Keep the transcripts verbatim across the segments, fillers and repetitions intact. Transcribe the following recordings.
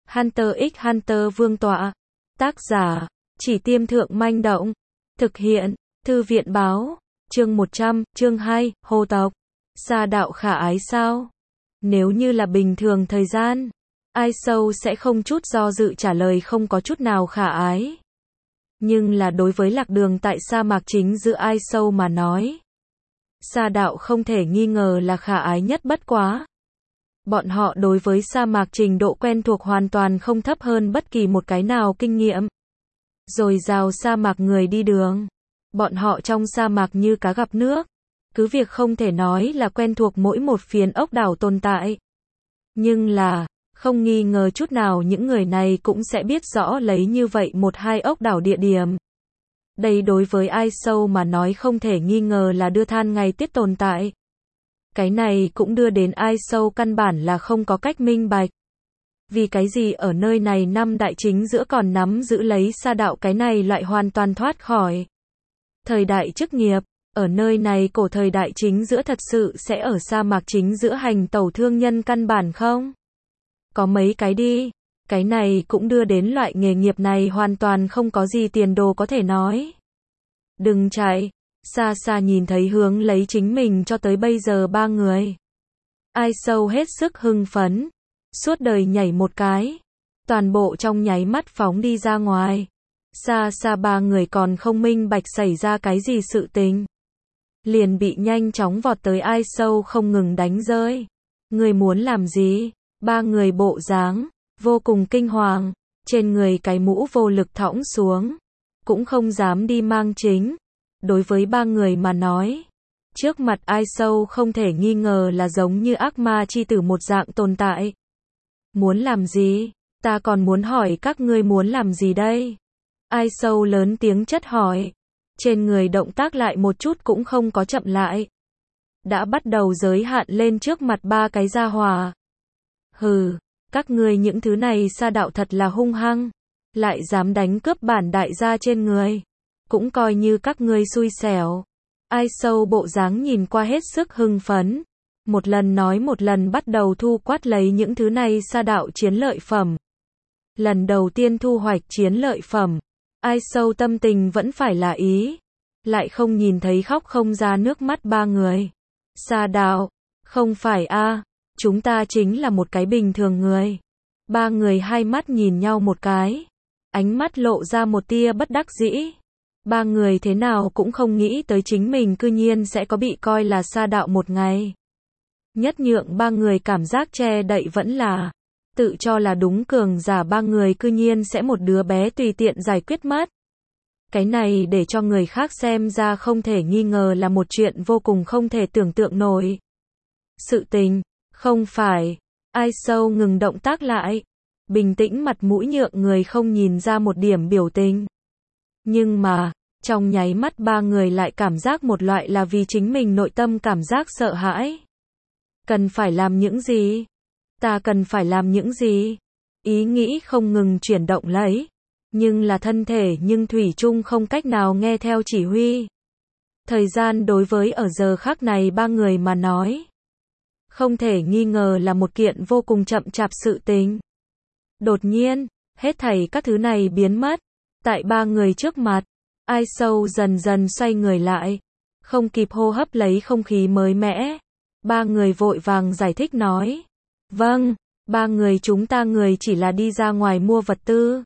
Hunter x Hunter vương tọa. Tác giả, Chỉ Tiêm Thượng Manh Động. Thực hiện, Thư viện báo. Chương một trăm, chương hai, Hồ tộc. Sa đạo khả ái sao? Nếu như là bình thường thời gian, Ai Sâu sẽ không chút do dự trả lời không có chút nào khả ái. Nhưng là đối với lạc đường tại sa mạc chính giữa Ai Sâu mà nói, Sa đạo không thể nghi ngờ là khả ái nhất bất quá. Bọn họ đối với sa mạc trình độ quen thuộc hoàn toàn không thấp hơn bất kỳ một cái nào kinh nghiệm. Rồi rào sa mạc người đi đường. Bọn họ trong sa mạc như cá gặp nước. Cứ việc không thể nói là quen thuộc mỗi một phiến ốc đảo tồn tại. Nhưng là, không nghi ngờ chút nào những người này cũng sẽ biết rõ lấy như vậy một hai ốc đảo địa điểm. Đây đối với Ai Sâu mà nói không thể nghi ngờ là đưa than ngày tiết tồn tại. Cái này cũng đưa đến Ai Sâu căn bản là không có cách minh bạch. Vì cái gì ở nơi này năm đại chính giữa còn nắm giữ lấy sa đạo cái này loại hoàn toàn thoát khỏi thời đại chức nghiệp. Ở nơi này cổ thời đại chính giữa thật sự sẽ ở sa mạc chính giữa hành tẩu thương nhân căn bản không? Có mấy cái đi. Cái này cũng đưa đến loại nghề nghiệp này hoàn toàn không có gì tiền đồ có thể nói. Đừng chạy. Xa xa nhìn thấy hướng lấy chính mình cho tới bây giờ ba người. Ai Sâu hết sức hưng phấn. Suốt đời nhảy một cái. Toàn bộ trong nháy mắt phóng đi ra ngoài. Xa xa ba người còn không minh bạch xảy ra cái gì sự tình. Liền bị nhanh chóng vọt tới Ai Sâu không ngừng đánh rơi. Người muốn làm gì? Ba người bộ dáng vô cùng kinh hoàng. Trên người cái mũ vô lực thõng xuống. Cũng không dám đi mang chính. Đối với ba người mà nói, trước mặt Ai Sâu không thể nghi ngờ là giống như ác ma chi tử một dạng tồn tại. Muốn làm gì? Ta còn muốn hỏi các ngươi muốn làm gì đây? Ai Sâu lớn tiếng chất hỏi. Trên người động tác lại một chút cũng không có chậm lại. Đã bắt đầu giới hạn lên trước mặt ba cái gia hỏa. Hừ, các ngươi những thứ này sa đạo thật là hung hăng. Lại dám đánh cướp bản đại gia trên người. Cũng coi như các ngươi xui xẻo. Ai Sâu bộ dáng nhìn qua hết sức hưng phấn. Một lần nói một lần bắt đầu thu quát lấy những thứ này sa đạo chiến lợi phẩm. Lần đầu tiên thu hoạch chiến lợi phẩm. Ai Sâu tâm tình vẫn phải là ý. Lại không nhìn thấy khóc không ra nước mắt ba người. Sa đạo, không phải a, chúng ta chính là một cái bình thường người. Ba người hai mắt nhìn nhau một cái. Ánh mắt lộ ra một tia bất đắc dĩ. Ba người thế nào cũng không nghĩ tới chính mình cư nhiên sẽ có bị coi là sa đạo một ngày. Nhất nhượng ba người cảm giác che đậy vẫn là tự cho là đúng cường giả ba người cư nhiên sẽ một đứa bé tùy tiện giải quyết mất. Cái này để cho người khác xem ra không thể nghi ngờ là một chuyện vô cùng không thể tưởng tượng nổi. Sự tình, không phải. Ai Sâu ngừng động tác lại. Bình tĩnh mặt mũi nhượng người không nhìn ra một điểm biểu tình. Nhưng mà, trong nháy mắt ba người lại cảm giác một loại là vì chính mình nội tâm cảm giác sợ hãi. Cần phải làm những gì? Ta cần phải làm những gì? Ý nghĩ không ngừng chuyển động lấy. Nhưng là thân thể nhưng thủy chung không cách nào nghe theo chỉ huy. Thời gian đối với ở giờ khắc này ba người mà nói. Không thể nghi ngờ là một kiện vô cùng chậm chạp sự tình. Đột nhiên, hết thảy các thứ này biến mất. Tại ba người trước mặt, Ai Sâu dần dần xoay người lại. Không kịp hô hấp lấy không khí mới mẻ. Ba người vội vàng giải thích nói. Vâng, ba người chúng ta người chỉ là đi ra ngoài mua vật tư.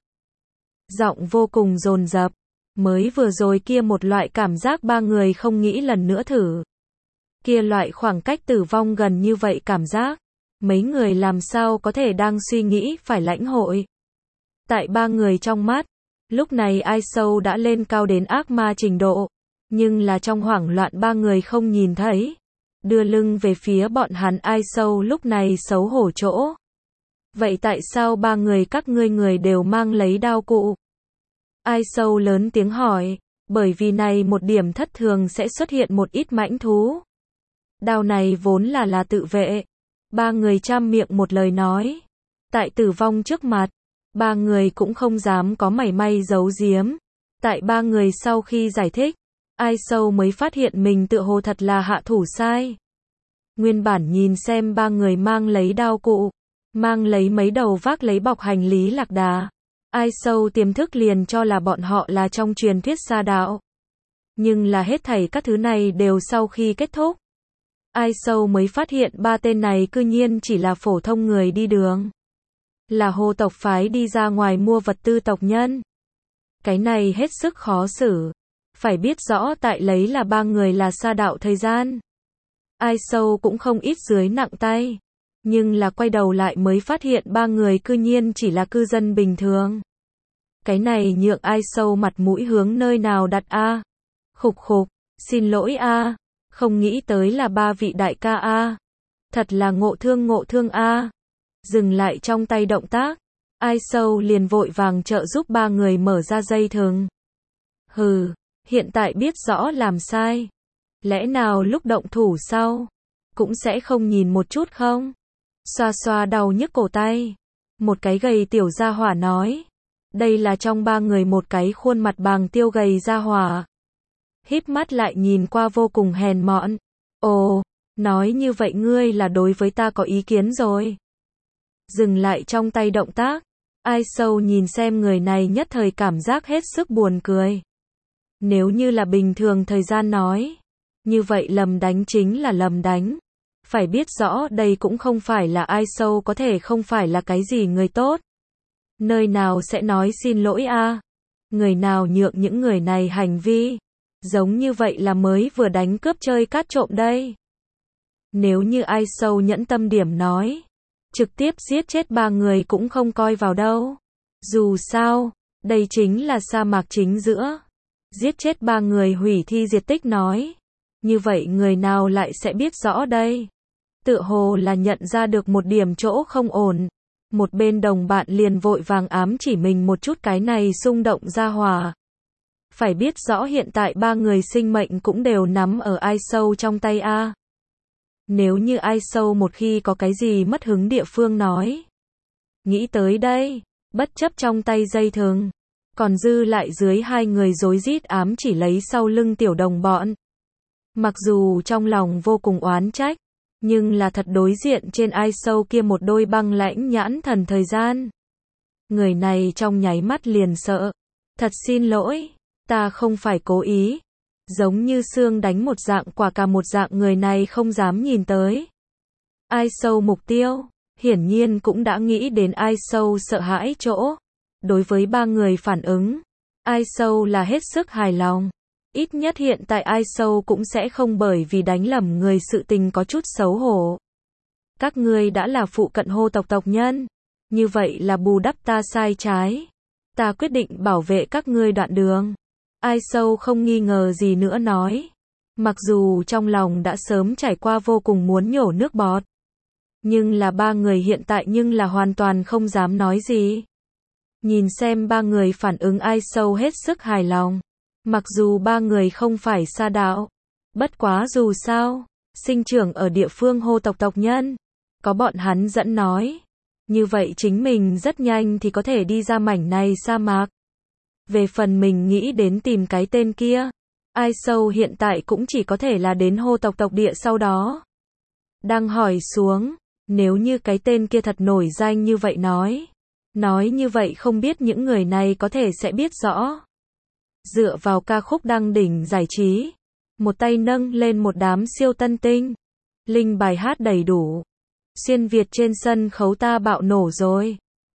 Giọng vô cùng dồn dập. Mới vừa rồi kia một loại cảm giác ba người không nghĩ lần nữa thử. Kia loại khoảng cách tử vong gần như vậy cảm giác. Mấy người làm sao có thể đang suy nghĩ phải lãnh hội. Tại ba người trong mắt. Lúc này Ai Sâu đã lên cao đến ác ma trình độ. Nhưng là trong hoảng loạn ba người không nhìn thấy. Đưa lưng về phía bọn hắn Ai Sâu lúc này xấu hổ chỗ. Vậy tại sao ba người các ngươi người đều mang lấy đao cụ? Ai Sâu lớn tiếng hỏi. Bởi vì này một điểm thất thường sẽ xuất hiện một ít mãnh thú. Đao này vốn là là tự vệ. Ba người trăm miệng một lời nói. Tại tử vong trước mặt. Ba người cũng không dám có mảy may giấu giếm. Tại ba người sau khi giải thích, Ai Sâu mới phát hiện mình tựa hồ thật là hạ thủ sai. Nguyên bản nhìn xem ba người mang lấy đao cụ, mang lấy mấy đầu vác lấy bọc hành lý lạc đà. Ai sâu tiềm thức liền cho là bọn họ là trong truyền thuyết sa đạo. Nhưng là hết thảy các thứ này đều sau khi kết thúc. Ai sâu mới phát hiện ba tên này cư nhiên chỉ là phổ thông người đi đường. Là Hồ tộc phái đi ra ngoài mua vật tư tộc nhân. Cái này hết sức khó xử. Phải biết rõ tại lấy là ba người là sa đạo thời gian. Ai sâu cũng không ít dưới nặng tay. Nhưng là quay đầu lại mới phát hiện ba người cư nhiên chỉ là cư dân bình thường. Cái này nhượng ai sâu mặt mũi hướng nơi nào đặt a? Khục khục, xin lỗi a, không nghĩ tới là ba vị đại ca a. Thật là ngộ thương ngộ thương a. Dừng lại trong tay động tác, ai sâu liền vội vàng trợ giúp ba người mở ra dây thừng. Hừ, hiện tại biết rõ làm sai. Lẽ nào lúc động thủ sau, cũng sẽ không nhìn một chút không? Xoa xoa đau nhức cổ tay. Một cái gầy tiểu gia hỏa nói. Đây là trong ba người một cái khuôn mặt bàng tiêu gầy gia hỏa. Híp mắt lại nhìn qua vô cùng hèn mọn. Ồ, nói như vậy ngươi là đối với ta có ý kiến rồi. Dừng lại trong tay động tác. Ai sâu nhìn xem người này nhất thời cảm giác hết sức buồn cười. Nếu như là bình thường thời gian nói. Như vậy lầm đánh chính là lầm đánh. Phải biết rõ đây cũng không phải là ai sâu có thể không phải là cái gì người tốt. Nơi nào sẽ nói xin lỗi a? Người nào nhượng những người này hành vi giống như vậy là mới vừa đánh cướp chơi cát trộm đây. Nếu như ai sâu nhẫn tâm điểm nói, trực tiếp giết chết ba người cũng không coi vào đâu. Dù sao, đây chính là sa mạc chính giữa. Giết chết ba người hủy thi diệt tích nói. Như vậy người nào lại sẽ biết rõ đây? Tựa hồ là nhận ra được một điểm chỗ không ổn. Một bên đồng bạn liền vội vàng ám chỉ mình một chút cái này xung động ra hòa. Phải biết rõ hiện tại ba người sinh mệnh cũng đều nắm ở ai sâu trong tay a. Nếu như ai sâu một khi có cái gì mất hứng địa phương nói. Nghĩ tới đây, bất chấp trong tay dây thừng. Còn dư lại dưới hai người rối rít ám chỉ lấy sau lưng tiểu đồng bọn. Mặc dù trong lòng vô cùng oán trách. Nhưng là thật đối diện trên ai sâu kia một đôi băng lãnh nhãn thần thời gian. Người này trong nháy mắt liền sợ. Thật xin lỗi, ta không phải cố ý. Giống như xương đánh một dạng quả cả một dạng người này không dám nhìn tới. Ai sâu mục tiêu, hiển nhiên cũng đã nghĩ đến ai sâu sợ hãi chỗ. Đối với ba người phản ứng, ai sâu là hết sức hài lòng. Ít nhất hiện tại ai sâu cũng sẽ không bởi vì đánh lầm người sự tình có chút xấu hổ. Các ngươi đã là phụ cận Hồ tộc tộc nhân. Như vậy là bù đắp ta sai trái. Ta quyết định bảo vệ các ngươi đoạn đường. Ai sâu không nghi ngờ gì nữa nói. Mặc dù trong lòng đã sớm trải qua vô cùng muốn nhổ nước bọt. Nhưng là ba người hiện tại nhưng là hoàn toàn không dám nói gì. Nhìn xem ba người phản ứng ai sâu hết sức hài lòng. Mặc dù ba người không phải sa đạo. Bất quá dù sao, sinh trưởng ở địa phương Hồ tộc tộc nhân. Có bọn hắn dẫn nói. Như vậy chính mình rất nhanh thì có thể đi ra mảnh này sa mạc. Về phần mình nghĩ đến tìm cái tên kia. Ai sâu hiện tại cũng chỉ có thể là đến Hồ tộc tộc địa sau đó. Đang hỏi xuống. Nếu như cái tên kia thật nổi danh như vậy nói. Nói như vậy không biết những người này có thể sẽ biết rõ. Dựa vào ca khúc đăng đỉnh giải trí. Một tay nâng lên một đám siêu tân tinh. Linh bài hát đầy đủ. Xuyên Việt trên sân khấu ta bạo nổ rồi.